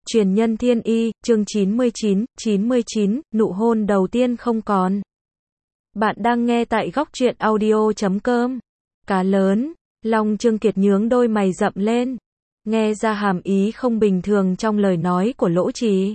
Truyền nhân thiên y, chương 99, nụ hôn đầu tiên không còn. Bạn đang nghe tại góc truyện audio.com. Cá lớn, Long Trương Kiệt nhướng đôi mày rậm lên. Nghe ra hàm ý không bình thường trong lời nói của Lỗ Trì.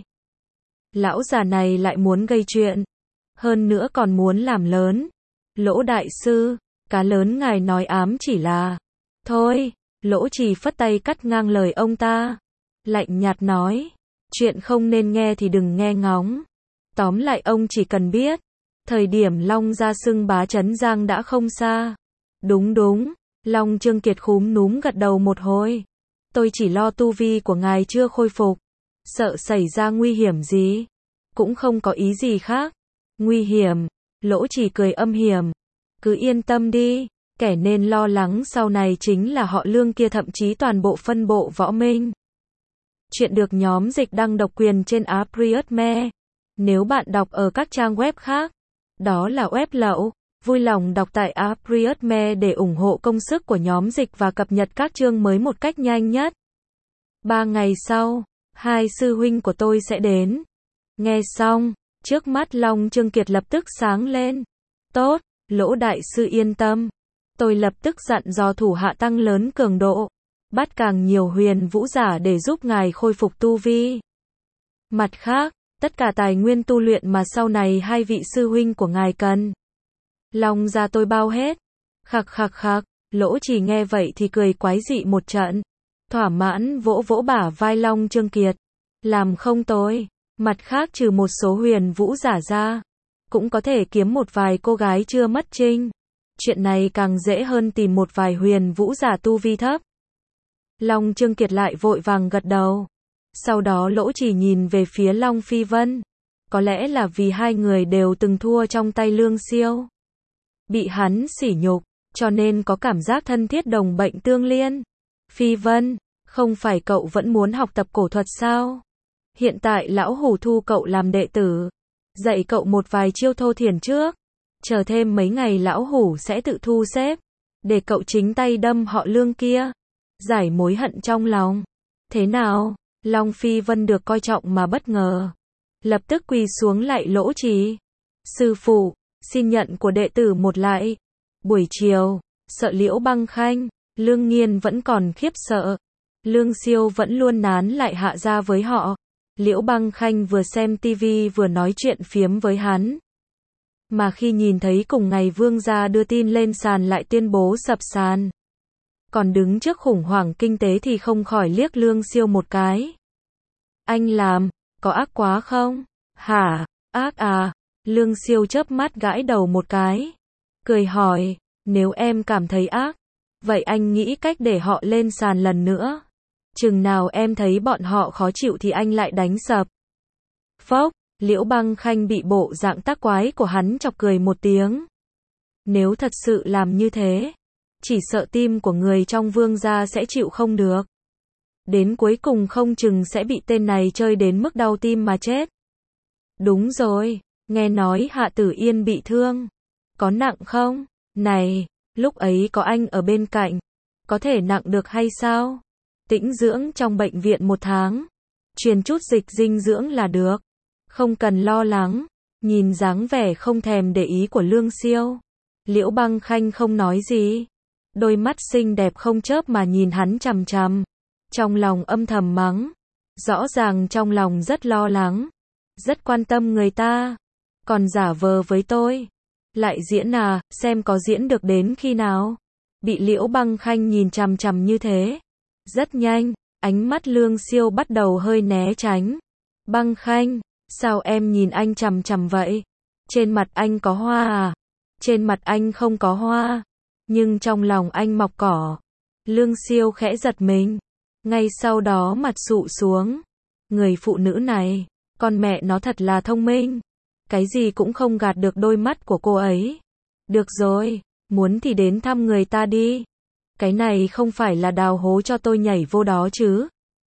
Lão già này lại muốn gây chuyện. Hơn nữa còn muốn làm lớn. Lỗ đại sư, cá lớn ngài nói ám chỉ là. Thôi, Lỗ Trì phất tay cắt ngang lời ông ta. Lạnh nhạt nói, chuyện không nên nghe thì đừng nghe ngóng. Tóm lại ông chỉ cần biết, thời điểm Long gia xưng bá trấn Giang đã không xa. Đúng, Long Trương Kiệt khúm núm gật đầu một hồi. Tôi chỉ lo tu vi của ngài chưa khôi phục, sợ xảy ra nguy hiểm gì. Cũng không có ý gì khác. Nguy hiểm, Lỗ Trì cười âm hiểm. Cứ yên tâm đi, kẻ nên lo lắng sau này chính là họ Lương kia, thậm chí toàn bộ phân bộ Võ Minh. Chuyện được nhóm dịch đăng độc quyền trên app Prius.me. Nếu bạn đọc ở các trang web khác, đó là web lậu. Vui lòng đọc tại app Prius.me để ủng hộ công sức của nhóm dịch và cập nhật các chương mới một cách nhanh nhất. 3 ngày sau, hai sư huynh của tôi sẽ đến. Nghe xong, trước mắt Long Trương Kiệt lập tức sáng lên. Tốt, Lỗ đại sư yên tâm. Tôi lập tức dặn dò thủ hạ tăng lớn cường độ, bắt càng nhiều huyền vũ giả để giúp ngài khôi phục tu vi. Mặt khác, tất cả tài nguyên tu luyện mà sau này hai vị sư huynh của ngài cần, Long gia tôi bao hết. Khặc, Lỗ Trì nghe vậy thì cười quái dị một trận. Thỏa mãn vỗ vỗ bả vai Long Trương Kiệt. Làm không tồi. Mặt khác trừ một số huyền vũ giả ra, cũng có thể kiếm một vài cô gái chưa mất trinh. Chuyện này càng dễ hơn tìm một vài huyền vũ giả tu vi thấp. Long Trương Kiệt lại vội vàng gật đầu. Sau đó Lỗ Trì nhìn về phía Long Phi Vân. Có lẽ là vì hai người đều từng thua trong tay Lương Siêu, bị hắn sỉ nhục, cho nên có cảm giác thân thiết đồng bệnh tương liên. Phi Vân, không phải cậu vẫn muốn học tập cổ thuật sao? Hiện tại lão hủ thu cậu làm đệ tử, dạy cậu một vài chiêu thô thiển trước. Chờ thêm mấy ngày lão hủ sẽ tự thu xếp, để cậu chính tay đâm họ Lương kia, giải mối hận trong lòng. Thế nào? Long Phi Vân được coi trọng mà bất ngờ, lập tức quỳ xuống lạy Lỗ Trì. Sư phụ, xin nhận của đệ tử một lạy. Buổi chiều, sợ Liễu Băng Khanh, Lương Nghiên vẫn còn khiếp sợ. Lương Siêu vẫn luôn nán lại hạ gia với họ. Liễu Băng Khanh vừa xem tivi vừa nói chuyện phiếm với hắn. Mà khi nhìn thấy cùng ngày Vương gia đưa tin lên sàn lại tuyên bố sập sàn, còn đứng trước khủng hoảng kinh tế thì không khỏi liếc Lương Siêu một cái. Anh làm, có ác quá không? Hả? Ác à? Lương Siêu chớp mắt gãi đầu một cái, cười hỏi, nếu em cảm thấy ác, vậy anh nghĩ cách để họ lên sàn lần nữa. Chừng nào em thấy bọn họ khó chịu thì anh lại đánh sập. Phốc, Liễu Băng Khanh bị bộ dạng tác quái của hắn chọc cười một tiếng. Nếu thật sự làm như thế, chỉ sợ tim của người trong Vương gia sẽ chịu không được. Đến cuối cùng không chừng sẽ bị tên này chơi đến mức đau tim mà chết. Đúng rồi, nghe nói Hạ Tử Yên bị thương. Có nặng không? Này, lúc ấy có anh ở bên cạnh, có thể nặng được hay sao? Tĩnh dưỡng trong bệnh viện 1 tháng, truyền chút dịch dinh dưỡng là được. Không cần lo lắng. Nhìn dáng vẻ không thèm để ý của Lương Siêu, Liễu Băng Khanh không nói gì. Đôi mắt xinh đẹp không chớp mà nhìn hắn chằm chằm. Trong lòng âm thầm mắng. Rõ ràng trong lòng rất lo lắng, rất quan tâm người ta, còn giả vờ với tôi. Lại diễn à, xem có diễn được đến khi nào. Bị Liễu Băng Khanh nhìn chằm chằm như thế, rất nhanh, ánh mắt Lương Siêu bắt đầu hơi né tránh. Băng Khanh, sao em nhìn anh chằm chằm vậy? Trên mặt anh có hoa à? Trên mặt anh không có hoa, nhưng trong lòng anh mọc cỏ. Lương Siêu khẽ giật mình, ngay sau đó mặt sụ xuống. Người phụ nữ này, con mẹ nó thật là thông minh, cái gì cũng không gạt được đôi mắt của cô ấy. Được rồi, muốn thì đến thăm người ta đi. Cái này không phải là đào hố cho tôi nhảy vô đó chứ?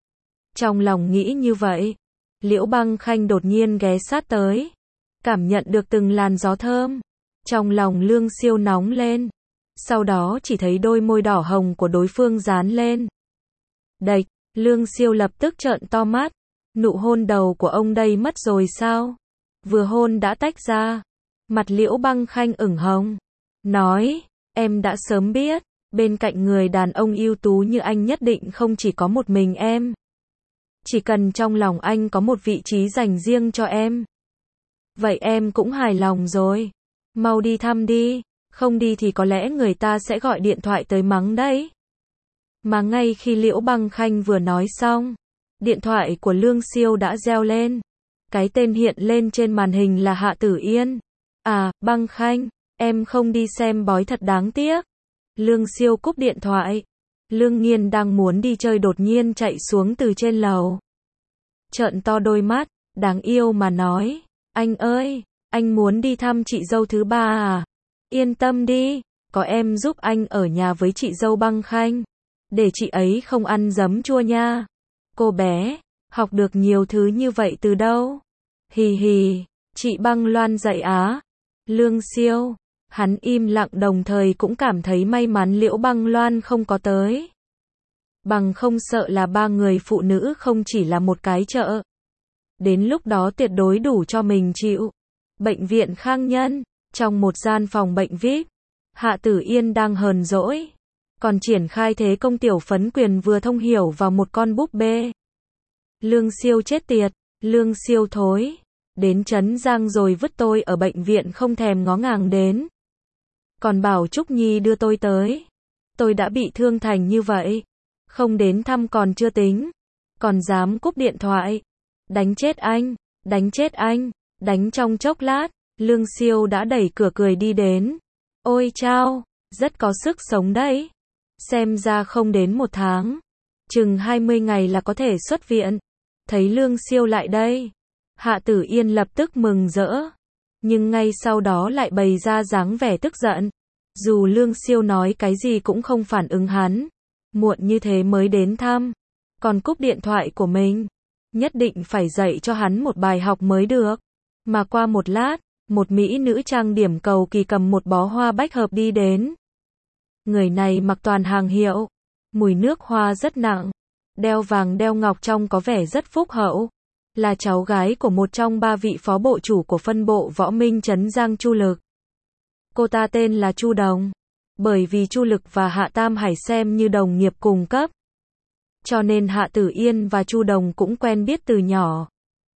Trong lòng nghĩ như vậy, Liễu Băng Khanh đột nhiên ghé sát tới, cảm nhận được từng làn gió thơm. Trong lòng Lương Siêu nóng lên, sau đó chỉ thấy đôi môi đỏ hồng của đối phương dán lên. Đạch, Lương Siêu lập tức trợn to mắt, Nụ hôn đầu của ông đây mất rồi sao? Vừa hôn đã tách ra. Mặt Liễu Băng Khanh ửng hồng. Nói, em đã sớm biết, bên cạnh người đàn ông ưu tú như anh nhất định không chỉ có một mình em. Chỉ cần trong lòng anh có một vị trí dành riêng cho em. Vậy em cũng hài lòng rồi. Mau đi thăm đi, không đi thì có lẽ người ta sẽ gọi điện thoại tới mắng đấy. Mà ngay khi Liễu Băng Khanh vừa nói xong, điện thoại của Lương Siêu đã reo lên. Cái tên hiện lên trên màn hình là Hạ Tử Yên. À, Băng Khanh, em không đi xem bói thật đáng tiếc. Lương Siêu cúp điện thoại. Lương Nghiên đang muốn đi chơi đột nhiên chạy xuống từ trên lầu. Trợn to đôi mắt, đáng yêu mà nói. Anh ơi, anh muốn đi thăm chị dâu thứ ba à? Yên tâm đi, có em giúp anh ở nhà với chị dâu Băng Khanh. Để chị ấy không ăn giấm chua nha. Cô bé, học được nhiều thứ như vậy từ đâu? Hì hì, chị Băng Loan dạy á. Lương Siêu, hắn im lặng đồng thời cũng cảm thấy may mắn Liễu Băng Loan không có tới. Bằng không sợ là ba người phụ nữ không chỉ là một cái chợ. Đến lúc đó tuyệt đối đủ cho mình chịu. Bệnh viện Khang Nhân, trong một gian phòng bệnh VIP, Hạ Tử Yên đang hờn dỗi. Còn triển khai thế công tiểu phấn quyền vừa thông hiểu vào một con búp bê. Lương Siêu chết tiệt, Lương Siêu thối. Đến Trấn Giang rồi vứt tôi ở bệnh viện không thèm ngó ngàng đến. Còn bảo Trúc Nhi đưa tôi tới. Tôi đã bị thương thành như vậy. Không đến thăm còn chưa tính. Còn dám cúp điện thoại. Đánh chết anh, đánh chết anh. Đánh trong chốc lát, Lương Siêu đã đẩy cửa cười đi đến. Ôi chao, rất có sức sống đấy. Xem ra không đến 1 tháng. Chừng 20 ngày là có thể xuất viện. Thấy Lương Siêu lại đây. Hạ Tử Yên lập tức mừng rỡ. Nhưng ngay sau đó lại bày ra dáng vẻ tức giận. Dù Lương Siêu nói cái gì cũng không phản ứng hắn. Muộn như thế mới đến thăm. Còn cúp điện thoại của mình. Nhất định phải dạy cho hắn một bài học mới được. Mà qua một lát, một mỹ nữ trang điểm cầu kỳ cầm một bó hoa bách hợp đi đến. Người này mặc toàn hàng hiệu. Mùi nước hoa rất nặng. Đeo vàng đeo ngọc trông có vẻ rất phúc hậu. Là cháu gái của một trong 3 vị phó bộ chủ của phân bộ Võ Minh Trấn Giang Chu Lực. Cô ta tên là Chu Đồng. Bởi vì Chu Lực và Hạ Tam Hải xem như đồng nghiệp cùng cấp. Cho nên Hạ Tử Yên và Chu Đồng cũng quen biết từ nhỏ.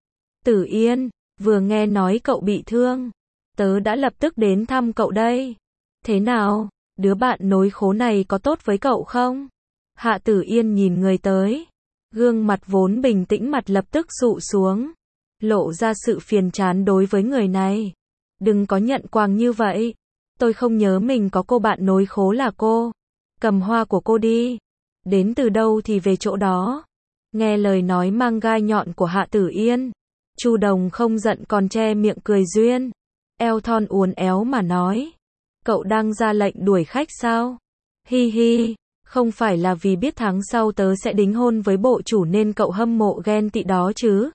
Tử Yên, vừa nghe nói cậu bị thương. Tớ đã lập tức đến thăm cậu đây. Thế nào, đứa bạn nối khố này có tốt với cậu không? Hạ Tử Yên nhìn người tới. Gương mặt vốn bình tĩnh mặt lập tức sụ xuống. Lộ ra sự phiền chán đối với người này. Đừng có nhận quàng như vậy. Tôi không nhớ mình có cô bạn nối khố là cô. Cầm hoa của cô đi. Đến từ đâu thì về chỗ đó. Nghe lời nói mang gai nhọn của Hạ Tử Yên. Chu Đồng không giận còn che miệng cười duyên. Eo thon uốn éo mà nói. Cậu đang ra lệnh đuổi khách sao? Hi hi. Không phải là vì biết tháng sau tớ sẽ đính hôn với bộ chủ nên cậu hâm mộ ghen tị đó chứ?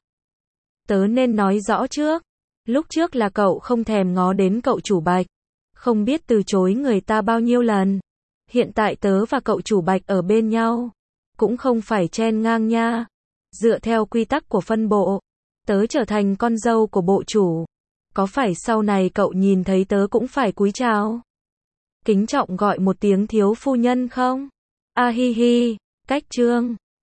Tớ nên nói rõ trước. Lúc trước là cậu không thèm ngó đến cậu chủ Bạch. Không biết từ chối người ta bao nhiêu lần. Hiện tại tớ và cậu chủ Bạch ở bên nhau. Cũng không phải chen ngang nha. Dựa theo quy tắc của phân bộ. Tớ trở thành con dâu của bộ chủ. Có phải sau này cậu nhìn thấy tớ cũng phải cúi chào? Kính trọng gọi một tiếng thiếu phu nhân không? A hi hi, cách trương.